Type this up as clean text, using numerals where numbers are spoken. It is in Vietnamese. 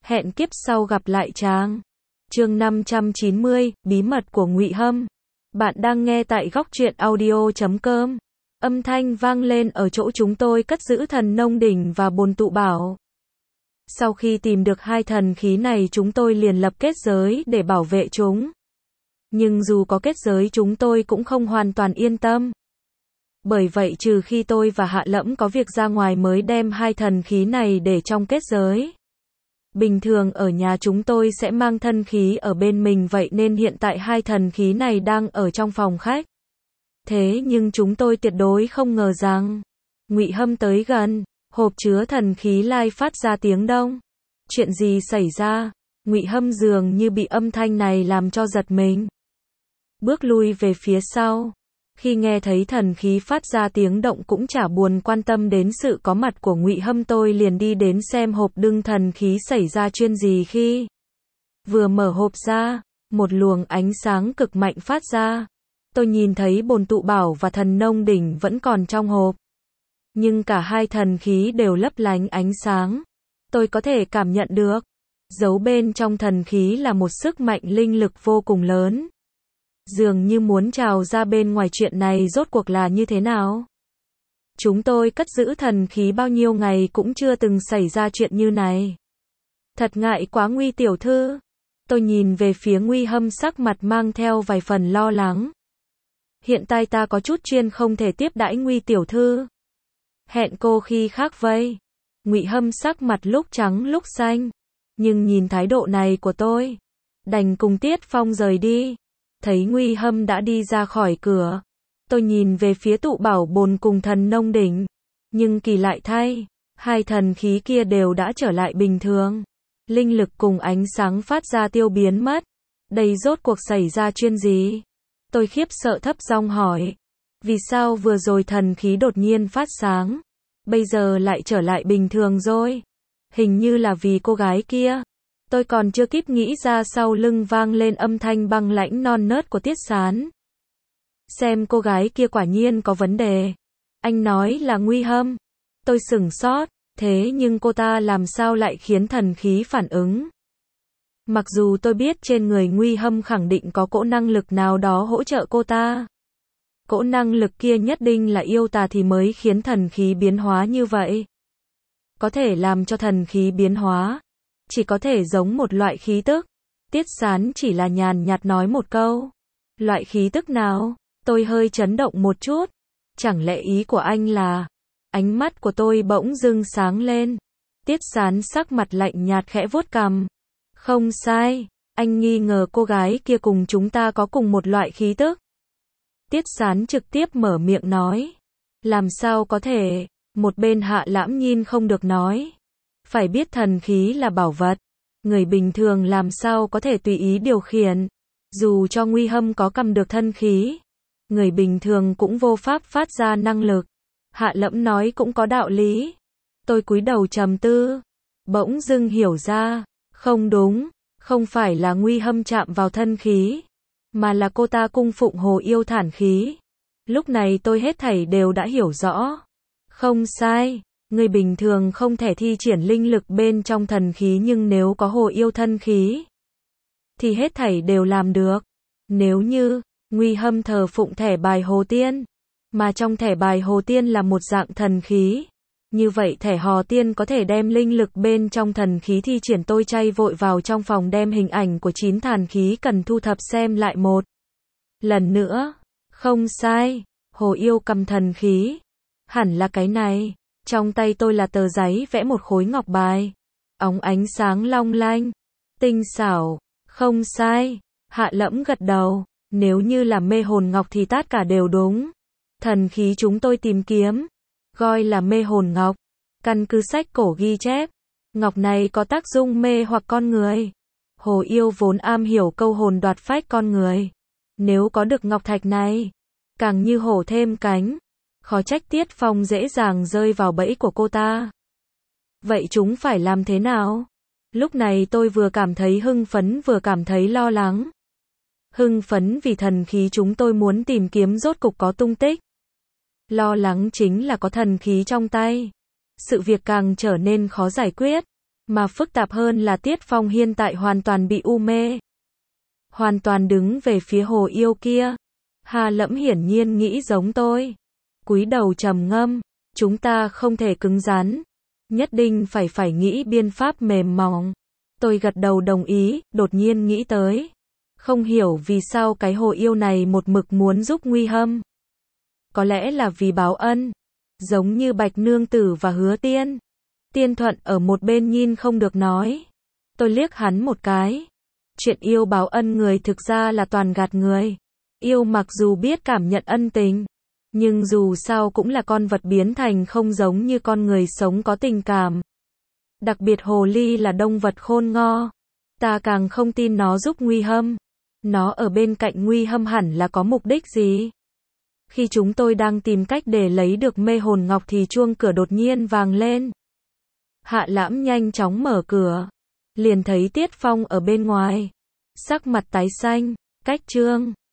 Hẹn kiếp sau gặp lại chàng. Chương 590, bí mật của Ngụy Hâm. Bạn đang nghe tại góc truyện audio.com. Âm thanh vang lên ở chỗ chúng tôi cất giữ thần nông đỉnh và bồn tụ bảo. Sau khi tìm được hai thần khí này chúng tôi liền lập kết giới để bảo vệ chúng. Nhưng dù có kết giới chúng tôi cũng không hoàn toàn yên tâm. Bởi vậy trừ khi tôi và Hạ Lẫm có việc ra ngoài mới đem hai thần khí này để trong kết giới. Bình thường ở nhà chúng tôi sẽ mang thân khí ở bên mình, vậy nên hiện tại hai thần khí này đang ở trong phòng khách. Thế nhưng chúng tôi tuyệt đối không ngờ rằng Ngụy Hâm tới gần, hộp chứa thần khí lai phát ra tiếng đông. Chuyện gì xảy ra? Ngụy Hâm dường như bị âm thanh này làm cho giật mình. Bước lui về phía sau. Khi nghe thấy thần khí phát ra tiếng động cũng chả buồn quan tâm đến sự có mặt của Ngụy Hâm, tôi liền đi đến xem hộp đựng thần khí xảy ra chuyện gì. Khi vừa mở hộp ra, một luồng ánh sáng cực mạnh phát ra. Tôi nhìn thấy bồn tụ bảo và thần nông đỉnh vẫn còn trong hộp. Nhưng cả hai thần khí đều lấp lánh ánh sáng. Tôi có thể cảm nhận được, giấu bên trong thần khí là một sức mạnh linh lực vô cùng lớn. Dường như muốn trào ra bên ngoài. Chuyện này rốt cuộc là như thế nào? Chúng tôi cất giữ thần khí bao nhiêu ngày cũng chưa từng xảy ra chuyện như này. Thật ngại quá Nguy tiểu thư. Tôi nhìn về phía Ngụy Hâm, sắc mặt mang theo vài phần lo lắng. Hiện tại ta có chút chuyện không thể tiếp đãi Nguy tiểu thư. Hẹn cô khi khác vây. Ngụy Hâm sắc mặt lúc trắng lúc xanh. Nhưng nhìn thái độ này của tôi, đành cùng Tiết Phong rời đi. Thấy Ngụy Hâm đã đi ra khỏi cửa, tôi nhìn về phía tụ bảo bồn cùng thần nông đỉnh. Nhưng kỳ lạ thay, hai thần khí kia đều đã trở lại bình thường. Linh lực cùng ánh sáng phát ra tiêu biến mất. Đây rốt cuộc xảy ra chuyện gì? Tôi khiếp sợ thấp giọng hỏi. Vì sao vừa rồi thần khí đột nhiên phát sáng, bây giờ lại trở lại bình thường rồi? Hình như là vì cô gái kia. Tôi còn chưa kịp nghĩ ra, sau lưng vang lên âm thanh băng lãnh non nớt của Tiết Sán. Xem cô gái kia quả nhiên có vấn đề. Anh nói là Ngụy Hâm. Tôi sửng sốt, thế nhưng cô ta làm sao lại khiến thần khí phản ứng? Mặc dù tôi biết trên người Ngụy Hâm khẳng định có cỗ năng lực nào đó hỗ trợ cô ta. Cỗ năng lực kia nhất định là yêu tà thì mới khiến thần khí biến hóa như vậy. Có thể làm cho thần khí biến hóa, chỉ có thể giống một loại khí tức. Tiết Sán chỉ là nhàn nhạt nói một câu. Loại khí tức nào? Tôi hơi chấn động một chút. Chẳng lẽ ý của anh là... Ánh mắt của tôi bỗng dưng sáng lên. Tiết Sán sắc mặt lạnh nhạt khẽ vuốt cằm. Không sai, anh nghi ngờ cô gái kia cùng chúng ta có cùng một loại khí tức. Tiết Sán trực tiếp mở miệng nói. Làm sao có thể? Một bên Hạ Lẫm nhìn không được nói. Phải biết thần khí là bảo vật. Người bình thường làm sao có thể tùy ý điều khiển. Dù cho Ngụy Hâm có cầm được thân khí, người bình thường cũng vô pháp phát ra năng lực. Hạ Lẫm nói cũng có đạo lý. Tôi cúi đầu trầm tư. Bỗng dưng hiểu ra. Không đúng. Không phải là Ngụy Hâm chạm vào thân khí, mà là cô ta cung phụng Hồ Yêu Thản khí. Lúc này tôi hết thảy đều đã hiểu rõ. Không sai. Người bình thường không thể thi triển linh lực bên trong thần khí, nhưng nếu có Hồ Yêu thân khí thì hết thảy đều làm được. Nếu như Ngụy Hâm thờ phụng thẻ bài Hồ Tiên, mà trong thẻ bài Hồ Tiên là một dạng thần khí, như vậy thẻ Hồ Tiên có thể đem linh lực bên trong thần khí thi triển. Tôi chay vội vào trong phòng đem hình ảnh của 9 thần khí cần thu thập xem lại một lần nữa. Không sai, Hồ Yêu cầm thần khí, hẳn là cái này. Trong tay tôi là tờ giấy vẽ một khối ngọc bài, óng ánh sáng long lanh, tinh xảo. Không sai, Hạ Lẫm gật đầu. Nếu như là mê hồn ngọc thì tất cả đều đúng. Thần khí chúng tôi tìm kiếm gọi là mê hồn ngọc. Căn cứ sách cổ ghi chép, ngọc này có tác dụng mê hoặc con người. Hồ Yêu vốn am hiểu câu hồn đoạt phách con người. Nếu có được ngọc thạch này, càng như hổ thêm cánh. Khó trách Tiết Phong dễ dàng rơi vào bẫy của cô ta. Vậy chúng phải làm thế nào? Lúc này tôi vừa cảm thấy hưng phấn vừa cảm thấy lo lắng. Hưng phấn vì thần khí chúng tôi muốn tìm kiếm rốt cục có tung tích. Lo lắng chính là có thần khí trong tay, sự việc càng trở nên khó giải quyết. Mà phức tạp hơn là Tiết Phong hiện tại hoàn toàn bị u mê. Hoàn toàn đứng về phía hồ yêu kia. Hà Lẫm hiển nhiên nghĩ giống tôi. Cúi đầu trầm ngâm. Chúng ta không thể cứng rắn. Nhất định phải nghĩ biện pháp mềm mỏng. Tôi gật đầu đồng ý, đột nhiên nghĩ tới. Không hiểu vì sao cái hồ yêu này một mực muốn giúp Nguy Hâm. Có lẽ là vì báo ân. Giống như Bạch Nương Tử và Hứa Tiên. Tiên Thuận ở một bên nhìn không được nói. Tôi liếc hắn một cái. Chuyện yêu báo ân người thực ra là toàn gạt người. Yêu mặc dù biết cảm nhận ân tình, nhưng dù sao cũng là con vật biến thành không giống như con người sống có tình cảm. Đặc biệt hồ ly là động vật khôn ngo. Ta càng không tin nó giúp Nguy Hâm. Nó ở bên cạnh Nguy Hâm hẳn là có mục đích gì? Khi chúng tôi đang tìm cách để lấy được mê hồn ngọc thì chuông cửa đột nhiên vang lên. Hạ Lãm nhanh chóng mở cửa. Liền thấy Tiết Phong ở bên ngoài. Sắc mặt tái xanh. Cách chương